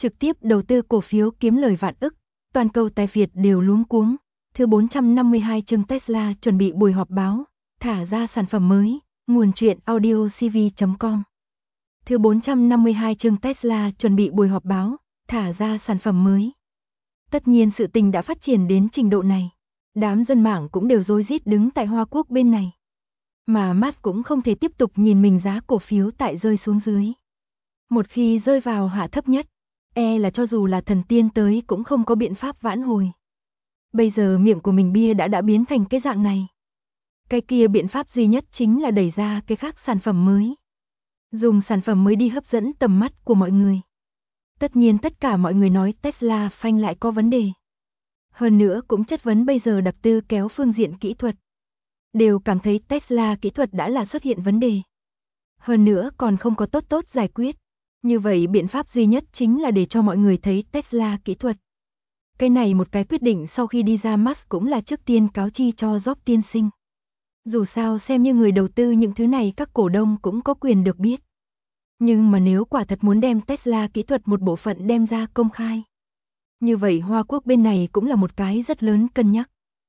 trực tiếp đầu tư cổ phiếu kiếm lời vạn ức, toàn cầu tài Việt đều luống cuống. Thứ 452 chương Tesla chuẩn bị buổi họp báo, thả ra sản phẩm mới, nguồn truyện audio cv.com. Thứ 452 chương Tesla chuẩn bị buổi họp báo, thả ra sản phẩm mới. Tất nhiên sự tình đã phát triển đến trình độ này. Đám dân mạng cũng đều rối rít đứng tại Hoa Quốc bên này. Mà Musk cũng không thể tiếp tục nhìn mình giá cổ phiếu tại rơi xuống dưới. Một khi rơi vào hạ thấp nhất, là cho dù là thần tiên tới cũng không có biện pháp vãn hồi. Bây giờ miệng của mình bia đã biến thành cái dạng này. Cái kia biện pháp duy nhất chính là đẩy ra cái khác sản phẩm mới. Dùng sản phẩm mới đi hấp dẫn tầm mắt của mọi người. Tất nhiên tất cả mọi người nói Tesla phanh lại có vấn đề. Hơn nữa cũng chất vấn bây giờ đặc tư kéo phương diện kỹ thuật. Đều cảm thấy Tesla kỹ thuật đã là xuất hiện vấn đề. Hơn nữa còn không có tốt giải quyết. Như vậy biện pháp duy nhất chính là để cho mọi người thấy Tesla kỹ thuật. Cái này một cái quyết định sau khi đi ra Musk cũng là trước tiên cáo chi cho Jobs tiên sinh. Dù sao xem như người đầu tư những thứ này các cổ đông cũng có quyền được biết. Nhưng mà nếu quả thật muốn đem Tesla kỹ thuật một bộ phận đem ra công khai. Như vậy Hoa Quốc bên này cũng là một cái rất lớn cân nhắc.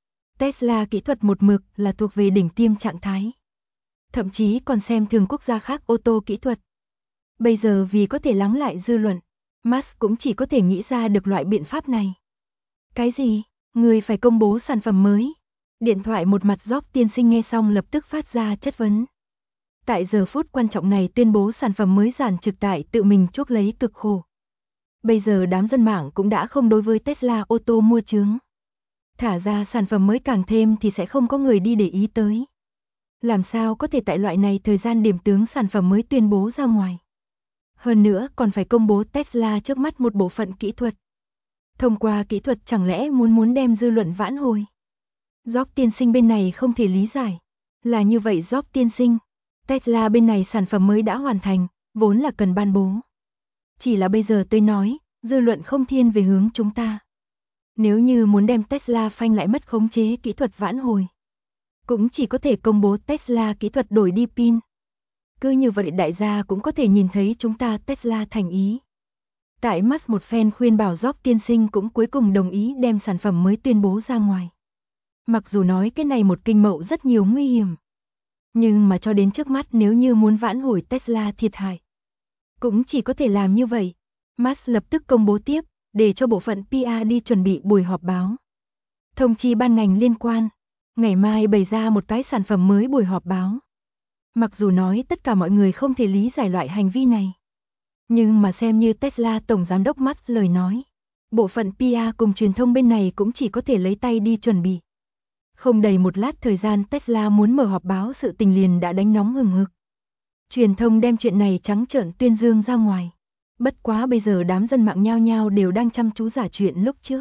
Tesla kỹ thuật một mực là thuộc về đỉnh tiêm trạng thái. Thậm chí còn xem thường quốc gia khác ô tô kỹ thuật. Bây giờ vì có thể lắng lại dư luận, Musk cũng chỉ có thể nghĩ ra được loại biện pháp này. Cái gì? Người phải công bố sản phẩm mới. Điện thoại một mặt Jobs tiên sinh nghe xong lập tức phát ra chất vấn. Tại giờ phút quan trọng này tuyên bố sản phẩm mới giản trực tại tự mình chuốc lấy cực khổ. Bây giờ đám dân mạng cũng đã không đối với Tesla ô tô mua chướng. Thả ra sản phẩm mới càng thêm thì sẽ không có người đi để ý tới. Làm sao có thể tại loại này thời gian điểm tướng sản phẩm mới tuyên bố ra ngoài. Hơn nữa còn phải công bố Tesla trước mắt một bộ phận kỹ thuật. Thông qua kỹ thuật chẳng lẽ muốn đem dư luận vãn hồi. Jobs tiên sinh bên này không thể lý giải. Là như vậy Jobs tiên sinh. Tesla bên này sản phẩm mới đã hoàn thành, vốn là cần ban bố. Chỉ là bây giờ tôi nói, dư luận không thiên về hướng chúng ta. Nếu như muốn đem Tesla phanh lại mất khống chế kỹ thuật vãn hồi. Cũng chỉ có thể công bố Tesla kỹ thuật đổi đi pin. Cứ như vậy đại gia cũng có thể nhìn thấy chúng ta Tesla thành ý. Tại Musk một phen khuyên bảo Jobs tiên sinh cũng cuối cùng đồng ý đem sản phẩm mới tuyên bố ra ngoài. Mặc dù nói cái này một kinh mậu rất nhiều nguy hiểm. Nhưng mà cho đến trước mắt nếu như muốn vãn hồi Tesla thiệt hại. Cũng chỉ có thể làm như vậy. Musk lập tức công bố tiếp, để cho bộ phận PR đi chuẩn bị buổi họp báo. Thông chi ban ngành liên quan. Ngày mai bày ra một cái sản phẩm mới buổi họp báo. Mặc dù nói tất cả mọi người không thể lý giải loại hành vi này. Nhưng mà xem như Tesla Tổng Giám đốc Musk lời nói. Bộ phận PR cùng truyền thông bên này cũng chỉ có thể lấy tay đi chuẩn bị. Không đầy một lát thời gian Tesla muốn mở họp báo sự tình liền đã đánh nóng hừng hực. Truyền thông đem chuyện này trắng trợn tuyên dương ra ngoài. Bất quá bây giờ đám dân mạng nhao nhao đều đang chăm chú giả chuyện lúc trước.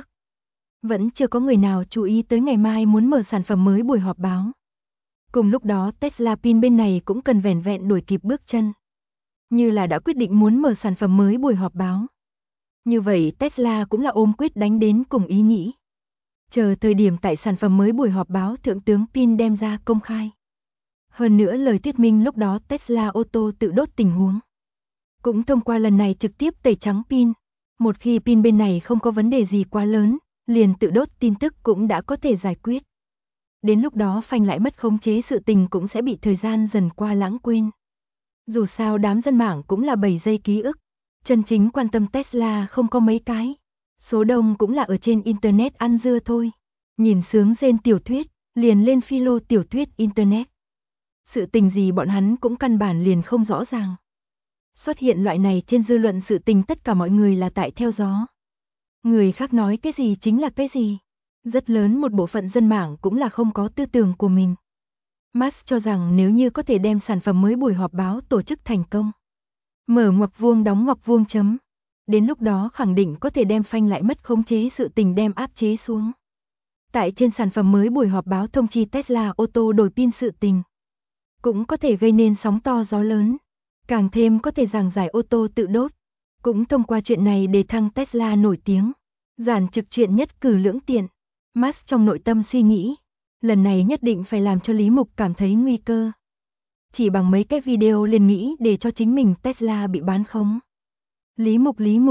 Vẫn chưa có người nào chú ý tới ngày mai muốn mở sản phẩm mới buổi họp báo. Cùng lúc đó Tesla pin bên này cũng cần vẻn vẹn đuổi kịp bước chân. Như là đã quyết định muốn mở sản phẩm mới buổi họp báo. Như vậy Tesla cũng là ôm quyết đánh đến cùng ý nghĩ. Chờ thời điểm tại sản phẩm mới buổi họp báo thượng tướng pin đem ra công khai. Hơn nữa lời thuyết minh lúc đó Tesla ô tô tự đốt tình huống. Cũng thông qua lần này trực tiếp tẩy trắng pin. Một khi pin bên này không có vấn đề gì quá lớn, liền tự đốt tin tức cũng đã có thể giải quyết. Đến lúc đó phanh lại mất khống chế sự tình cũng sẽ bị thời gian dần qua lãng quên. Dù sao đám dân mạng cũng là 7 giây ký ức. Chân chính quan tâm Tesla không có mấy cái. Số đông cũng là ở trên Internet ăn dưa thôi. Nhìn sướng rên tiểu thuyết, liền lên philo tiểu thuyết Internet. Sự tình gì bọn hắn cũng căn bản liền không rõ ràng. Xuất hiện loại này trên dư luận sự tình tất cả mọi người là tại theo gió. Người khác nói cái gì chính là cái gì. Rất lớn một bộ phận dân mạng cũng là không có tư tưởng của mình. Musk cho rằng nếu như có thể đem sản phẩm mới buổi họp báo tổ chức thành công. Mở ngoặc vuông đóng ngoặc vuông chấm. Đến lúc đó khẳng định có thể đem phanh lại mất khống chế sự tình đem áp chế xuống. Tại trên sản phẩm mới buổi họp báo thông chi Tesla ô tô đổi pin sự tình. Cũng có thể gây nên sóng to gió lớn. Càng thêm có thể giảng giải ô tô tự đốt. Cũng thông qua chuyện này để thăng Tesla nổi tiếng. Giản trực chuyện nhất cử lưỡng tiện. Musk trong nội tâm suy nghĩ. Lần này nhất định phải làm cho Lý Mục cảm thấy nguy cơ. Chỉ bằng mấy cái video liền nghĩ để cho chính mình Tesla bị bán khống. Lý Mục,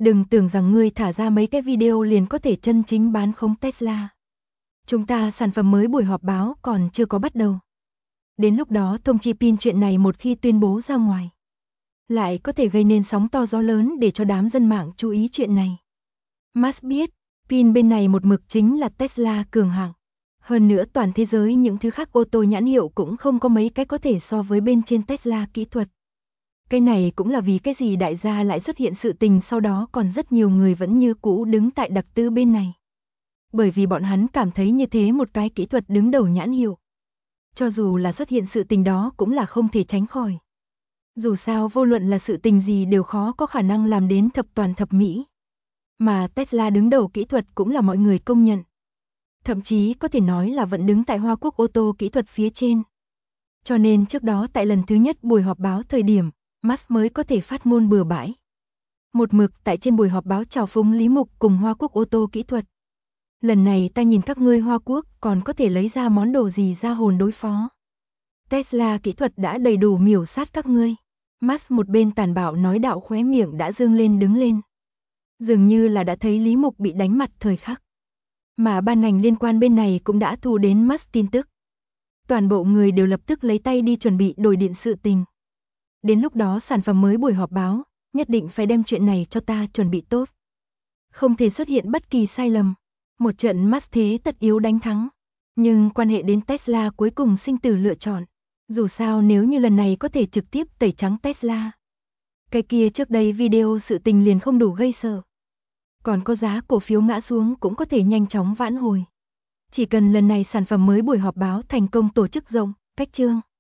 Đừng tưởng rằng ngươi thả ra mấy cái video liền có thể chân chính bán khống Tesla. Chúng ta sản phẩm mới buổi họp báo còn chưa có bắt đầu. Đến lúc đó thông chi pin chuyện này một khi tuyên bố ra ngoài, lại có thể gây nên sóng to gió lớn để cho đám dân mạng chú ý chuyện này. Musk biết, pin bên này một mực chính là Tesla cường hạng. Hơn nữa toàn thế giới những thứ khác ô tô nhãn hiệu cũng không có mấy cái có thể so với bên trên Tesla kỹ thuật. Cái này cũng là vì cái gì đại gia lại xuất hiện sự tình sau đó còn rất nhiều người vẫn như cũ đứng tại đặc tư bên này. Bởi vì bọn hắn cảm thấy như thế một cái kỹ thuật đứng đầu nhãn hiệu. Cho dù là xuất hiện sự tình đó cũng là không thể tránh khỏi. Dù sao vô luận là sự tình gì đều khó có khả năng làm đến thập toàn thập mỹ. Mà Tesla đứng đầu kỹ thuật cũng là mọi người công nhận. Thậm chí có thể nói là vẫn đứng tại Hoa Quốc ô tô kỹ thuật phía trên. Cho nên trước đó tại lần thứ nhất buổi họp báo thời điểm, Musk mới có thể phát ngôn bừa bãi. Một mực tại trên buổi họp báo chào phúng Lý Mục cùng Hoa Quốc ô tô kỹ thuật. Lần này ta nhìn các ngươi Hoa Quốc còn có thể lấy ra món đồ gì ra hồn đối phó. Tesla kỹ thuật đã đầy đủ miểu sát các ngươi. Musk một bên tàn bạo nói đạo khóe miệng đã dương lên đứng lên. Dường như là đã thấy Lý Mục bị đánh mặt thời khắc. Mà ban ngành liên quan bên này cũng đã thu đến Musk tin tức. Toàn bộ người đều lập tức lấy tay đi chuẩn bị đổi điện sự tình. Đến lúc đó sản phẩm mới buổi họp báo, nhất định phải đem chuyện này cho ta chuẩn bị tốt. Không thể xuất hiện bất kỳ sai lầm. Một trận Musk thế tất yếu đánh thắng. Nhưng quan hệ đến Tesla cuối cùng sinh tử lựa chọn. Dù sao nếu như lần này có thể trực tiếp tẩy trắng Tesla. Cái kia trước đây video sự tình liền không đủ gây sợ. Còn có giá cổ phiếu ngã xuống cũng có thể nhanh chóng vãn hồi. Chỉ cần lần này sản phẩm mới buổi họp báo thành công tổ chức rộng, cách chương.